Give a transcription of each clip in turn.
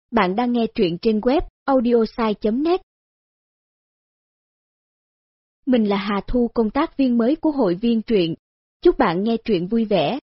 Bạn đang nghe truyện trên web audiosai.net. Mình là Hà Thu, công tác viên mới của hội viên truyện. Chúc bạn nghe truyện vui vẻ.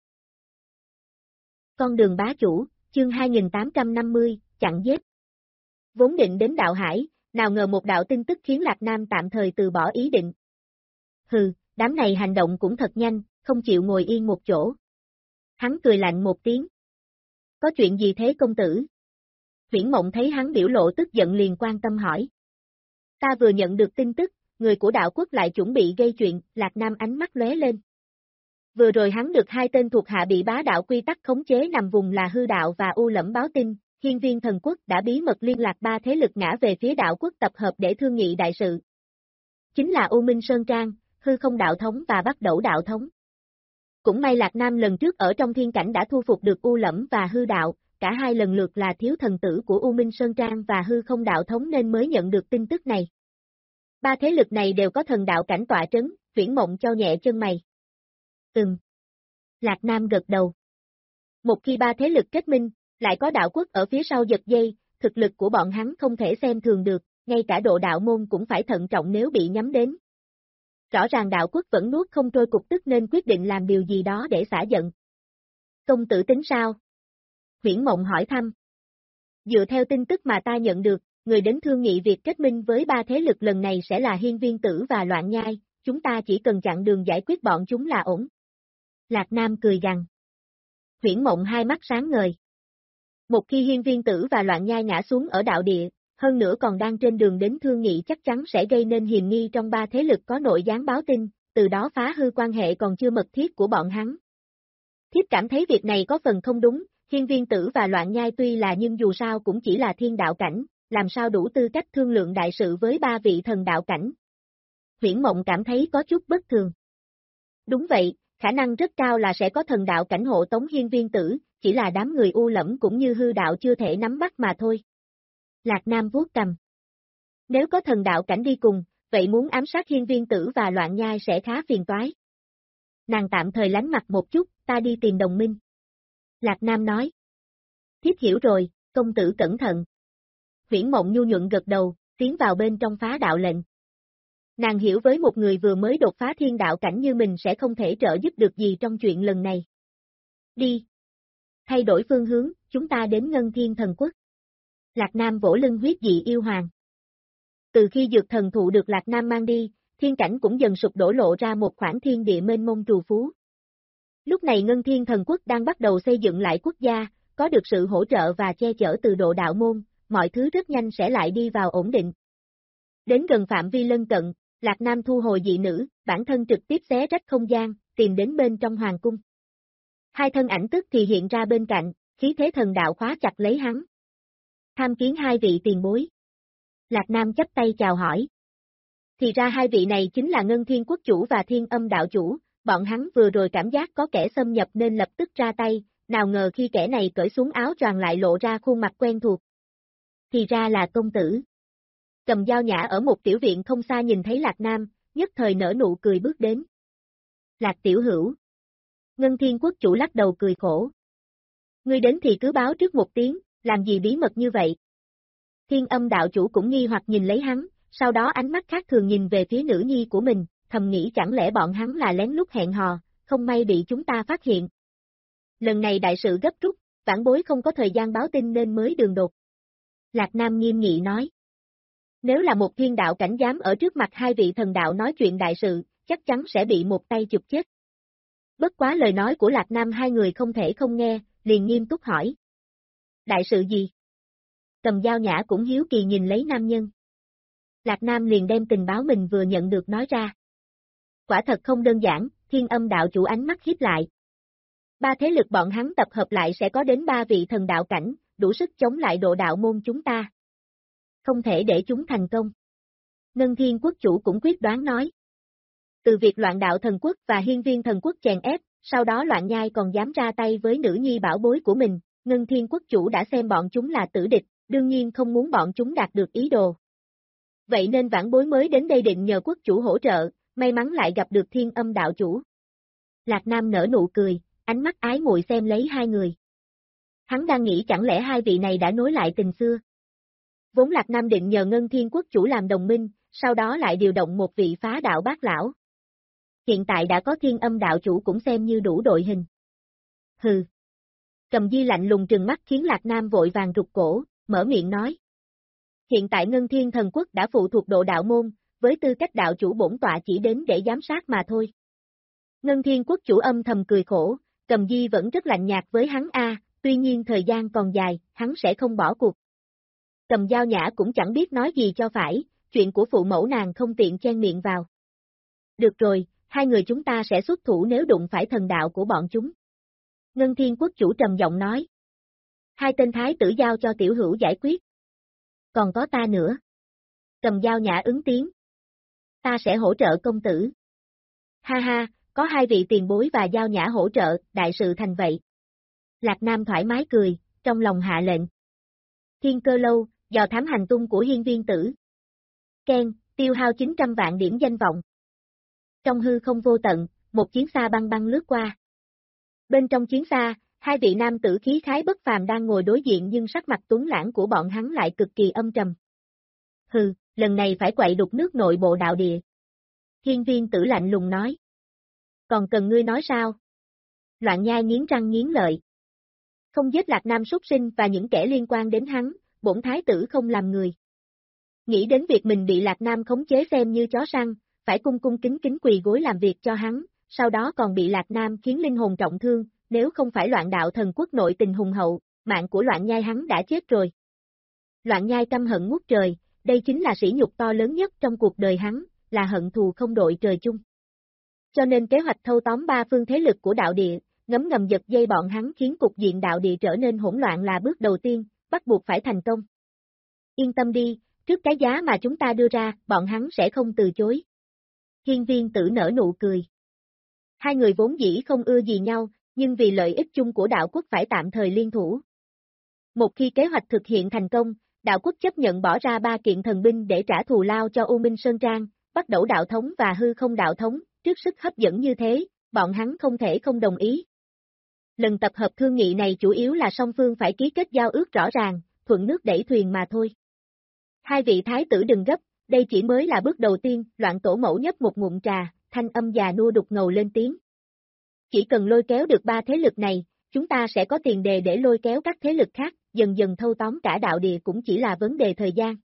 Con đường bá chủ, chương 2850, chặn giết. Vốn định đến đạo Hải, nào ngờ một đạo tin tức khiến Lạc Nam tạm thời từ bỏ ý định. Hừ, đám này hành động cũng thật nhanh, không chịu ngồi yên một chỗ. Hắn cười lạnh một tiếng. Có chuyện gì thế công tử? Viễn Mộng thấy hắn biểu lộ tức giận liền quan tâm hỏi. Ta vừa nhận được tin tức, người của đạo quốc lại chuẩn bị gây chuyện, Lạc Nam ánh mắt lóe lên. Vừa rồi hắn được hai tên thuộc hạ bị bá đạo quy tắc khống chế nằm vùng là Hư Đạo và U Lẫm báo tin, Hiên Viên Thần Quốc đã bí mật liên lạc ba thế lực ngã về phía đạo quốc tập hợp để thương nghị đại sự. Chính là U Minh Sơn Trang, Hư Không Đạo Thống và Bắc Đẩu Đạo Thống. Cũng may Lạc Nam lần trước ở trong thiên cảnh đã thu phục được U Lẫm và Hư Đạo, cả hai lần lượt là thiếu thần tử của U Minh Sơn Trang và Hư Không Đạo Thống nên mới nhận được tin tức này. Ba thế lực này đều có thần đạo cảnh tọa trấn, Viễn Mộng chau nhẹ chân mày. Lạc Nam gật đầu. Một khi ba thế lực kết minh, lại có đạo quốc ở phía sau giật dây, thực lực của bọn hắn không thể xem thường được, ngay cả độ đạo môn cũng phải thận trọng nếu bị nhắm đến. Rõ ràng đạo quốc vẫn nuốt không trôi cục tức nên quyết định làm điều gì đó để xả giận. Công tử tính sao? Viễn Mộng hỏi thăm. Dựa theo tin tức mà ta nhận được, người đến thương nghị việc kết minh với ba thế lực lần này sẽ là Hiên Viên Tử và Loạn Nhai, chúng ta chỉ cần chặn đường giải quyết bọn chúng là ổn. Lạc Nam cười gằn. Viễn Mộng hai mắt sáng ngời. Một khi Hiên Viên Tử và Loạn Nhai ngã xuống ở đạo địa, hơn nữa còn đang trên đường đến thương nghị chắc chắn sẽ gây nên hiềm nghi trong ba thế lực có nội gián báo tin, từ đó phá hư quan hệ còn chưa mật thiết của bọn hắn. Thiếp cảm thấy việc này có phần không đúng, Hiên Viên Tử và Loạn Nhai tuy là nhưng dù sao cũng chỉ là thiên đạo cảnh, làm sao đủ tư cách thương lượng đại sự với ba vị thần đạo cảnh. Viễn Mộng cảm thấy có chút bất thường. Đúng vậy, khả năng rất cao là sẽ có thần đạo cảnh hộ tống Hiên Viên Tử, chỉ là đám người U Lẫm cũng như Hư Đạo chưa thể nắm bắt mà thôi. Lạc Nam vuốt cằm. Nếu có thần đạo cảnh đi cùng, vậy muốn ám sát Hiên Viên Tử và Loạn Nhai sẽ khá phiền toái. Nàng tạm thời lánh mặt một chút, ta đi tìm đồng minh. Lạc Nam nói. Thiếp hiểu rồi, công tử cẩn thận. Viễn Mộng nhu nhuận gật đầu, tiến vào bên trong phá đạo lệnh. Nàng hiểu với một người vừa mới đột phá thiên đạo cảnh như mình sẽ không thể trợ giúp được gì trong chuyện lần này. Đi. Thay đổi phương hướng, chúng ta đến Ngân Thiên Thần Quốc. Lạc Nam vỗ lưng huyết dị yêu hoàng. Từ khi dược thần thụ được Lạc Nam mang đi, thiên cảnh cũng dần sụp đổ lộ ra một khoảng thiên địa mênh mông trù phú. Lúc này Ngân Thiên Thần Quốc đang bắt đầu xây dựng lại quốc gia, có được sự hỗ trợ và che chở từ độ đạo môn, mọi thứ rất nhanh sẽ lại đi vào ổn định. Đến gần phạm vi lân cận, Lạc Nam thu hồi dị nữ, bản thân trực tiếp xé rách không gian, tìm đến bên trong hoàng cung. Hai thân ảnh tức thì hiện ra bên cạnh, khí thế thần đạo khóa chặt lấy hắn. Tham kiến hai vị tiền bối. Lạc Nam chắp tay chào hỏi. Thì ra hai vị này chính là Ngân Thiên Quốc chủ và Thiên Âm đạo chủ, bọn hắn vừa rồi cảm giác có kẻ xâm nhập nên lập tức ra tay, nào ngờ khi kẻ này cởi xuống áo choàng lại lộ ra khuôn mặt quen thuộc. Thì ra là công tử. Cầm dao nhã ở một tiểu viện không xa nhìn thấy Lạc Nam, nhất thời nở nụ cười bước đến. Lạc tiểu hữu. Ngân Thiên Quốc chủ lắc đầu cười khổ. Ngươi đến thì cứ báo trước một tiếng, làm gì bí mật như vậy? Thiên Âm đạo chủ cũng nghi hoặc nhìn lấy hắn, sau đó ánh mắt khác thường nhìn về phía nữ nhi của mình, thầm nghĩ chẳng lẽ bọn hắn là lén lút hẹn hò, không may bị chúng ta phát hiện. Lần này đại sự gấp rút, vãn bối không có thời gian báo tin nên mới đường đột. Lạc Nam nghiêm nghị nói. Nếu là một thiên đạo cảnh dám ở trước mặt hai vị thần đạo nói chuyện đại sự, chắc chắn sẽ bị một tay chụp chết. Bất quá lời nói của Lạc Nam hai người không thể không nghe, liền nghiêm túc hỏi. Đại sự gì? Cầm dao nhã cũng hiếu kỳ nhìn lấy nam nhân. Lạc Nam liền đem tình báo mình vừa nhận được nói ra. Quả thật không đơn giản, Thiên Âm đạo chủ ánh mắt híp lại. Ba thế lực bọn hắn tập hợp lại sẽ có đến ba vị thần đạo cảnh, đủ sức chống lại độ đạo môn chúng ta. Không thể để chúng thành công. Ngân Thiên Quốc chủ cũng quyết đoán nói. Từ việc Loạn Đạo Thần Quốc và Hiên Viên Thần Quốc chèn ép, sau đó Loạn Nhai còn dám ra tay với nữ nhi bảo bối của mình, Ngân Thiên Quốc chủ đã xem bọn chúng là tử địch, đương nhiên không muốn bọn chúng đạt được ý đồ. Vậy nên vãn bối mới đến đây định nhờ quốc chủ hỗ trợ, may mắn lại gặp được Thiên Âm đạo chủ. Lạc Nam nở nụ cười, ánh mắt ái muội xem lấy hai người. Hắn đang nghĩ chẳng lẽ hai vị này đã nối lại tình xưa. Vốn Lạc Nam định nhờ Ngân Thiên Quốc chủ làm đồng minh, sau đó lại điều động một vị phá đạo bát lão. Hiện tại đã có Thiên Âm đạo chủ cũng xem như đủ đội hình. Hừ. Cầm Di lạnh lùng trừng mắt khiến Lạc Nam vội vàng rụt cổ, mở miệng nói. Hiện tại Ngân Thiên Thần Quốc đã phụ thuộc Độ Đạo Môn, với tư cách đạo chủ bổn tọa chỉ đến để giám sát mà thôi. Ngân Thiên Quốc chủ âm thầm cười khổ, Cầm Di vẫn rất lạnh nhạt với hắn tuy nhiên thời gian còn dài, hắn sẽ không bỏ cuộc. Cầm Dao Nhã cũng chẳng biết nói gì cho phải, chuyện của phụ mẫu nàng không tiện chen miệng vào. Được rồi, hai người chúng ta sẽ xuất thủ nếu đụng phải thần đạo của bọn chúng. Ngân Thiên Quốc chủ trầm giọng nói. Hai tên thái tử giao cho tiểu hữu giải quyết. Còn có ta nữa. Cầm Dao Nhã ứng tiếng. Ta sẽ hỗ trợ công tử. Ha ha, có hai vị tiền bối và Dao Nhã hỗ trợ, đại sự thành vậy. Lạc Nam thoải mái cười, trong lòng hạ lệnh. Thiên Cơ Lâu, dò thám hành tung của Hiên Viên Tử. Ken, tiêu hao 900 vạn điểm danh vọng. Trong hư không vô tận, một chiến xa băng băng lướt qua. Bên trong chiến xa, hai vị nam tử khí khái bất phàm đang ngồi đối diện nhưng sắc mặt tuấn lãng của bọn hắn lại cực kỳ âm trầm. Hừ, lần này phải quậy đục nước nội bộ đạo địa. Hiên Viên Tử lạnh lùng nói. Còn cần ngươi nói sao? Loạn Nhai nghiến răng nghiến lợi. Không giết Lạc Nam súc sinh và những kẻ liên quan đến hắn, bổn thái tử không làm người. Nghĩ đến việc mình bị Lạc Nam khống chế xem như chó săn, phải cung cung kính kính quỳ gối làm việc cho hắn, sau đó còn bị Lạc Nam khiến linh hồn trọng thương, nếu không phải Loạn Đạo Thần Quốc nội tình hùng hậu, mạng của Loạn Nhai hắn đã chết rồi. Loạn Nhai căm hận ngút trời, đây chính là sỉ nhục to lớn nhất trong cuộc đời hắn, là hận thù không đội trời chung. Cho nên kế hoạch thâu tóm ba phương thế lực của đạo địa, ngấm ngầm giật dây bọn hắn khiến cục diện đạo địa trở nên hỗn loạn là bước đầu tiên, bắt buộc phải thành công. Yên tâm đi, trước cái giá mà chúng ta đưa ra, bọn hắn sẽ không từ chối. Hiên Viên Tử nở nụ cười. Hai người vốn dĩ không ưa gì nhau, nhưng vì lợi ích chung của đạo quốc phải tạm thời liên thủ. Một khi kế hoạch thực hiện thành công, đạo quốc chấp nhận bỏ ra 3 kiện thần binh để trả thù lao cho U Minh Sơn Trang, Bắt Đẩu đạo thống và Hư Không đạo thống, trước sức hấp dẫn như thế, bọn hắn không thể không đồng ý. Lần tập hợp thương nghị này chủ yếu là song phương phải ký kết giao ước rõ ràng, thuận nước đẩy thuyền mà thôi. Hai vị thái tử đừng gấp, đây chỉ mới là bước đầu tiên, Loạn Tổ Mẫu nhấp một ngụm trà, thanh âm già nua đục ngầu lên tiếng. Chỉ cần lôi kéo được ba thế lực này, chúng ta sẽ có tiền đề để lôi kéo các thế lực khác, dần dần thâu tóm cả đạo địa cũng chỉ là vấn đề thời gian.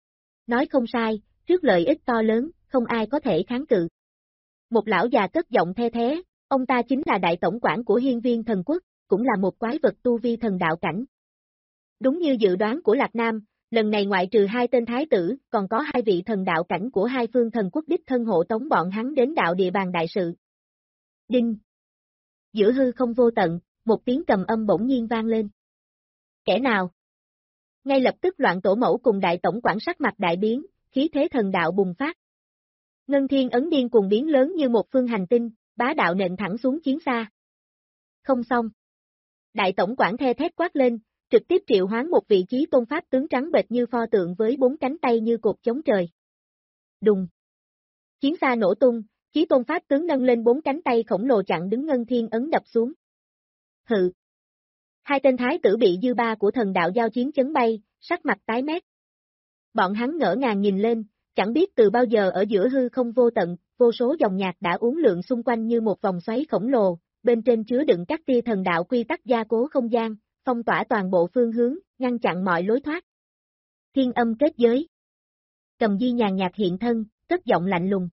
Nói không sai, trước lợi ích to lớn, không ai có thể kháng cự. Một lão già cất giọng the thế, ông ta chính là đại tổng quản của Hiên Viên Thần Quốc, cũng là một quái vật tu vi thần đạo cảnh. Đúng như dự đoán của Lạc Nam, lần này ngoại trừ hai tên thái tử, còn có hai vị thần đạo cảnh của hai phương thần quốc đích thân hộ tống bọn hắn đến đạo địa bàn đại sự. Đinh! Giữa hư không vô tận, một tiếng cầm âm bỗng nhiên vang lên. Kẻ nào? Ngay lập tức Loạn Tổ Mẫu cùng đại tổng quản sắc mặt đại biến, khí thế thần đạo bùng phát. Ngân Thiên ấn điên cuồng biến lớn như một phương hành tinh, bá đạo nện thẳng xuống chiến xa. Không xong. Đại tổng quản the thét quát lên, trực tiếp triệu hoán một vị chí tôn pháp tướng trắng bệch như pho tượng với 4 cánh tay như cột chống trời. Đùng. Chiến xa nổ tung, chí tôn pháp tướng nâng lên 4 cánh tay khổng lồ chặn đứng Ngân Thiên ấn đập xuống. Hừ. Hai tên thái tử bị dư ba của thần đạo giao chiến chấn bay, sắc mặt tái mét. Bọn hắn ngỡ ngàng nhìn lên, chẳng biết từ bao giờ ở giữa hư không vô tận, vô số dòng nhạc đã uốn lượn xung quanh như một vòng xoáy khổng lồ, bên trên chứa đựng các tia thần đạo quy tắc gia cố không gian, phong tỏa toàn bộ phương hướng, ngăn chặn mọi lối thoát. Thiên âm kết giới. Cầm Di nhàn nhạt hiện thân, cất giọng lạnh lùng.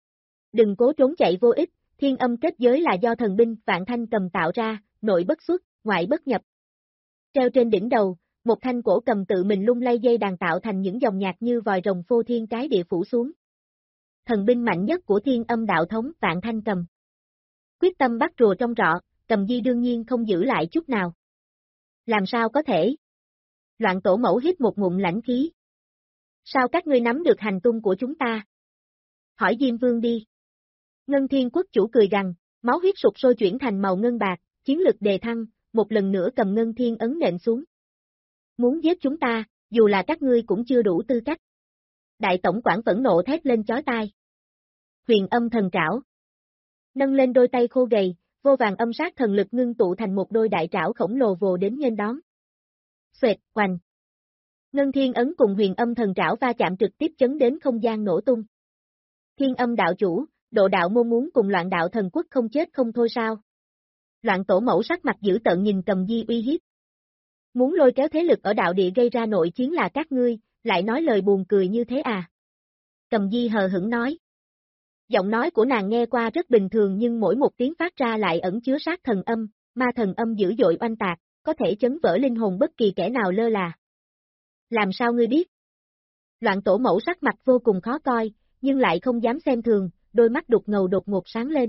Đừng cố trốn chạy vô ích, thiên âm kết giới là do thần binh Vạn Thanh cầm tạo ra, nội bất xuất, ngoại bất nhập. Treo trên đỉnh đầu, một thanh cổ cầm tự mình lung lay dây đàn tạo thành những dòng nhạc như vòi rồng phô thiên cái địa phủ xuống. Thần binh mạnh nhất của thiên âm đạo thống Vạn Thanh cầm. Quyết tâm bắt rùa trong rọ, Cầm Di đương nhiên không giữ lại chút nào. Làm sao có thể? Loạn Tổ Mẫu hít một ngụm lãnh khí. Sao các ngươi nắm được hành tung của chúng ta? Hỏi Diêm Vương đi. Ngân Thiên Quốc chủ cười gằn, máu huyết sục sôi chuyển thành màu ngân bạc, chiến lực đề thăng, một lần nữa cầm Ngân Thiên ấn nện xuống. Muốn giết chúng ta, dù là các ngươi cũng chưa đủ tư cách. Đại tổng quản phẫn nộ thét lên chói tai. Huyền âm thần trảo. Nâng lên đôi tay khô gầy, vô vàng âm sát thần lực ngưng tụ thành một đôi đại trảo khổng lồ vồ đến nghênh đón. Xoẹt, oành. Ngân Thiên Ấn cùng Huyền Âm Thần Trảo va chạm trực tiếp chấn đến không gian nổ tung. Thiên Âm đạo chủ, Độ Đạo môn muốn cùng Loạn Đạo Thần Quốc không chết không thôi sao? Loạn Tổ Mẫu sắc mặt dữ tợn nhìn Cầm Di uy hiếp. Muốn lôi kéo thế lực ở đạo địa gây ra nội chiến là các ngươi, lại nói lời buồn cười như thế à? Cầm Di hờ hững nói. Giọng nói của nàng nghe qua rất bình thường nhưng mỗi một tiếng phát ra lại ẩn chứa sát thần âm, ma thần âm dữ dội oanh tạc, có thể chấn vỡ linh hồn bất kỳ kẻ nào lơ là. Làm sao ngươi biết? Loạn Tổ Mẫu sắc mặt vô cùng khó coi, nhưng lại không dám xem thường, đôi mắt đục ngầu đột ngột sáng lên.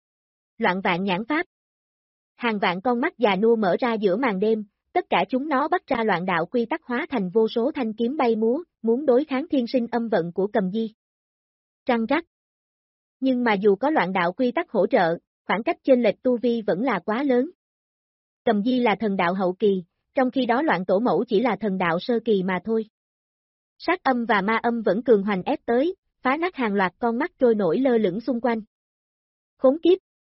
Loạn vạn nhãn pháp. Hàng vạn con mắt già nua mở ra giữa màn đêm, tất cả chúng nó bắt ra loạn đạo quy tắc hóa thành vô số thanh kiếm bay múa, muốn đối kháng thiên sinh âm vận của Cầm Di. Trăng rắc. Nhưng mà dù có loạn đạo quy tắc hỗ trợ, khoảng cách chênh lệch tu vi vẫn là quá lớn. Cầm Di là thần đạo hậu kỳ, trong khi đó Loạn Tổ Mẫu chỉ là thần đạo sơ kỳ mà thôi. Sát âm và ma âm vẫn cường hoành ép tới, phá nát hàng loạt con mắt trôi nổi lơ lửng xung quanh. Khốn kiếp!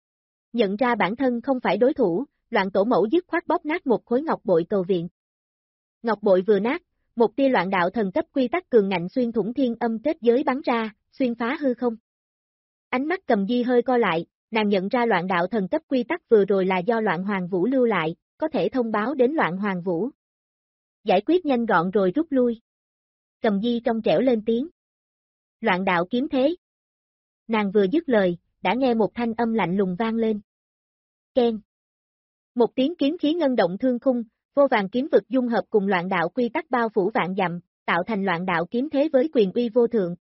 Nhận ra bản thân không phải đối thủ, Loạn Tổ Mẫu dứt khoát bóp nát một khối ngọc bội cầu viện. Ngọc bội vừa nát, một tia loạn đạo thần cấp quy tắc cường ngạnh xuyên thủng thiên âm kết giới bắn ra, xuyên phá hư không. Ánh mắt Cầm Di hơi co lại, nàng nhận ra loạn đạo thần cấp quy tắc vừa rồi là do Loạn Hoàng Vũ lưu lại, có thể thông báo đến Loạn Hoàng Vũ. Giải quyết nhanh gọn rồi rút lui. Cầm Di trong trẻo lên tiếng. Loạn đạo kiếm thế. Nàng vừa dứt lời, đã nghe một thanh âm lạnh lùng vang lên. Keng. Một tiếng kiếm khí ngân động thương khung, vô vàng kiếm vực dung hợp cùng loạn đạo quy tắc bao phủ vạn dặm, tạo thành loạn đạo kiếm thế với quyền uy vô thượng.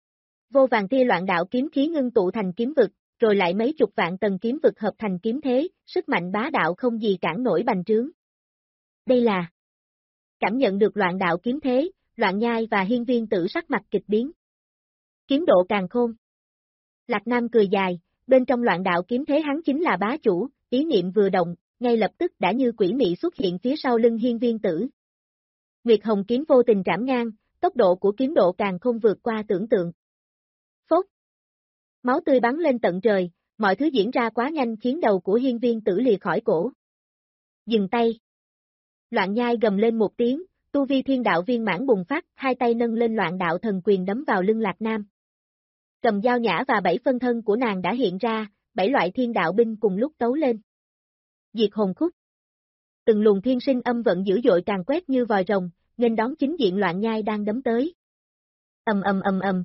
Vô vàng tia loạn đạo kiếm khí ngưng tụ thành kiếm vực, rồi lại mấy chục vạn tầng kiếm vực hợp thành kiếm thế, sức mạnh bá đạo không gì cản nổi bành trướng. Đây là cảm nhận được loạn đạo kiếm thế, Loạn Nhai và Hiên Viên Tử sắc mặt kịch biến. Kiếm độ càn khôn. Lạc Nam cười dài, bên trong loạn đạo kiếm thế hắn chính là bá chủ, ý niệm vừa động, ngay lập tức đã như quỷ mị xuất hiện phía sau lưng Hiên Viên Tử. Nguyệt Hồng kiếm vô tình trảm ngang, tốc độ của kiếm độ càn khôn vượt qua tưởng tượng. Phốt. Máu tươi bắn lên tận trời, mọi thứ diễn ra quá nhanh khiến đầu của Hiên Viên Tử lìa khỏi cổ. Dừng tay. Loạn Nhai gầm lên một tiếng, tu vi thiên đạo viên mãn bùng phát, hai tay nâng lên loạn đạo thần quyền đấm vào lưng Lạc Nam. Cầm dao nhã và 7 phân thân của nàng đã hiện ra, 7 loại thiên đạo binh cùng lúc tấu lên. Diệt hồn khúc. Từng luồng thiên sinh âm vận dữ dội càng quét như vòi rồng, nghênh đón chính diện Loạn Nhai đang đấm tới. Ầm ầm ầm ầm.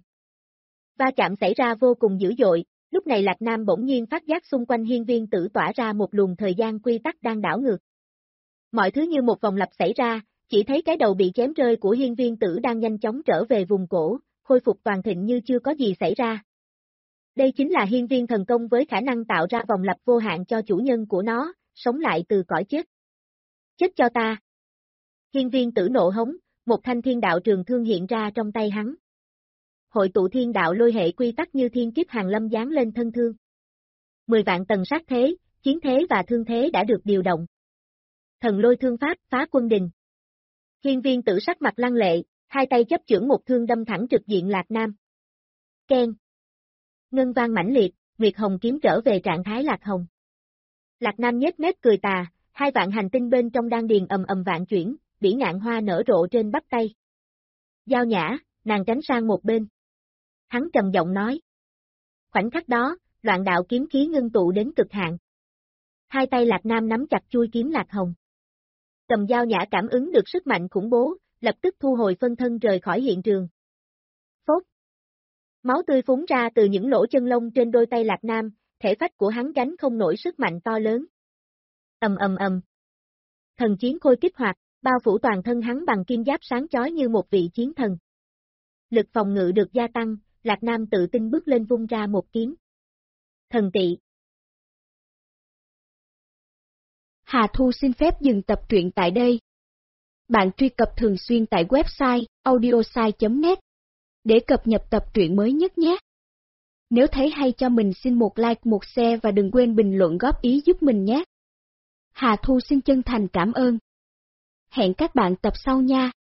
Va chạm xảy ra vô cùng dữ dội, lúc này Lạc Nam bỗng nhiên phát giác xung quanh Hiên Viên Tử tỏa ra một luồng thời gian quy tắc đang đảo ngược. Mọi thứ như một vòng lặp xảy ra, chỉ thấy cái đầu bị chém rơi của Hiên Viên Tử đang nhanh chóng trở về vùng cổ, khôi phục toàn thịnh như chưa có gì xảy ra. Đây chính là hiên viên thần công với khả năng tạo ra vòng lặp vô hạn cho chủ nhân của nó, sống lại từ cõi chết. Chết cho ta! Hiên viên Tử nộ hống, một thanh thiên đạo trường thương hiện ra trong tay hắn. Hội tụ thiên đạo lôi hệ quy tắc như thiên kiếp hàng lâm giáng lên thân thương. 10 vạn tầng sát thế, chiến thế và thương thế đã được điều động. Thần lôi thương pháp phá quân đình. Hiên viên Tử sắc mặt lăng lệ, hai tay chấp chưởng một thương đâm thẳng trực diện Lạc Nam. Keng. Ngân vang mãnh liệt, Nguyệt Hồng kiếm trở về trạng thái Lạc Hồng. Lạc Nam nhếch mép cười tà, 2 vạn hành tinh bên trong đan điền ầm ầm vạn chuyển, bỉ ngạn hoa nở rộ trên bắp tay. Giao nhã, nàng tránh sang một bên. Hắn trầm giọng nói. Khoảnh khắc đó, loạn đạo kiếm khí ngưng tụ đến cực hạn. Hai tay Lạc Nam nắm chặt chuôi kiếm Lạc Hồng. Cầm Giao nhã cảm ứng được sức mạnh khủng bố, lập tức thu hồi phân thân rời khỏi hiện trường. Phốt. Máu tươi phúng ra từ những lỗ chân lông trên đôi tay Lạc Nam, thể phách của hắn gánh không nổi sức mạnh to lớn. Ầm ầm ầm. Thần chiến khôi kích hoạt, bao phủ toàn thân hắn bằng kim giáp sáng chói như một vị chiến thần. Lực phòng ngự được gia tăng, Lạc Nam tự tin bước lên vung ra một kiếm. Thần tị. Hà Thu xin phép dừng tập truyện tại đây. Bạn truy cập thường xuyên tại website audiosai.net để cập nhật tập truyện mới nhất nhé. Nếu thấy hay cho mình xin một like, một share và đừng quên bình luận góp ý giúp mình nhé. Hà Thu xin chân thành cảm ơn. Hẹn các bạn tập sau nha.